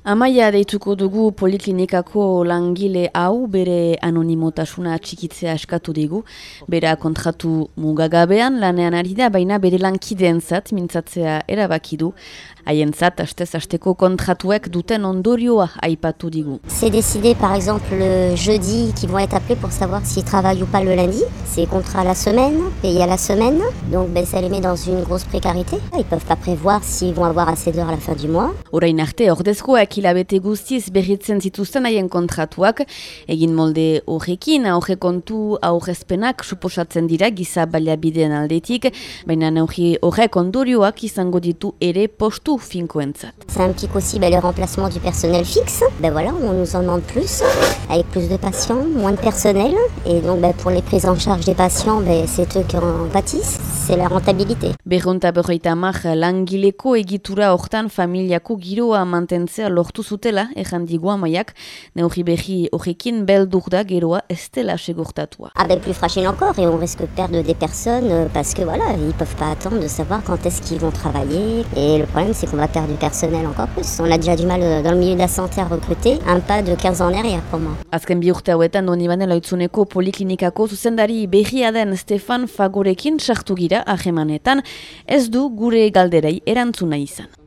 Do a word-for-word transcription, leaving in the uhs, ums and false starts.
Amaia deituko dugu poliklinikako langile hau bere anonimotasuna txikitzea eskatu digu. Bera kontratu mugagabean lanean ari da, baina bere lankideentzat mintzatzea erabaki du. Haientzat astez asteko kontratuek duten ondorioa aipatu digu. C'est décidé par exemple le jeudi qu'ils vont être appelés pour savoir s'ils travaillent ou pas le lundi. C'est contrat à la semaine, payé à la semaine. Donc ben, ça les met dans une grosse précarité. Ils peuvent pas prévoir s'ils vont avoir assez d'heures à la fin du mois. Orain arte ordezkoak hilabete guztiz berritzen zituzten haien kontratuak, egin molde horrekin, aurre kontu aurrezpenak suposatzen dira giza baliabideen aldetik, baina neurri horrek ondorioak izango ditu ere postu finkoentzat. Ça implique aussi ben, le remplacement du personnel fixe. Ben voilà, on nous en demande plus, avec plus de patients, moins de personnel. Et donc ben, pour les prises en charge des patients, ben, c'est eux qui en pâtissent, c'est la rentabilité. Berronta berroita hamar langileko egitura hortan familiako giroa mantentzea lortu zutela, erran digu Amaiak, neurri berri horrekin beldur da geroa ez dela segurtatua. Ah ben plus fragile encore, et on risque de perdre des personnes parce que voilà, ils peuvent pas attendre de savoir quand est-ce qu'ils vont travailler. Et le problème c'est qu'on va perdre du personnel encore plus. On a déjà du mal dans le milieu de la santé à recruter, un pas de quinze ans en arrière pour moi. Azken bi urte hauetan Donibane Loitzuneko poliklinikako zuzendari berria den Stefan Fagorekin sartu gira ahemanetan, ez du gure galderei erantzuna izan.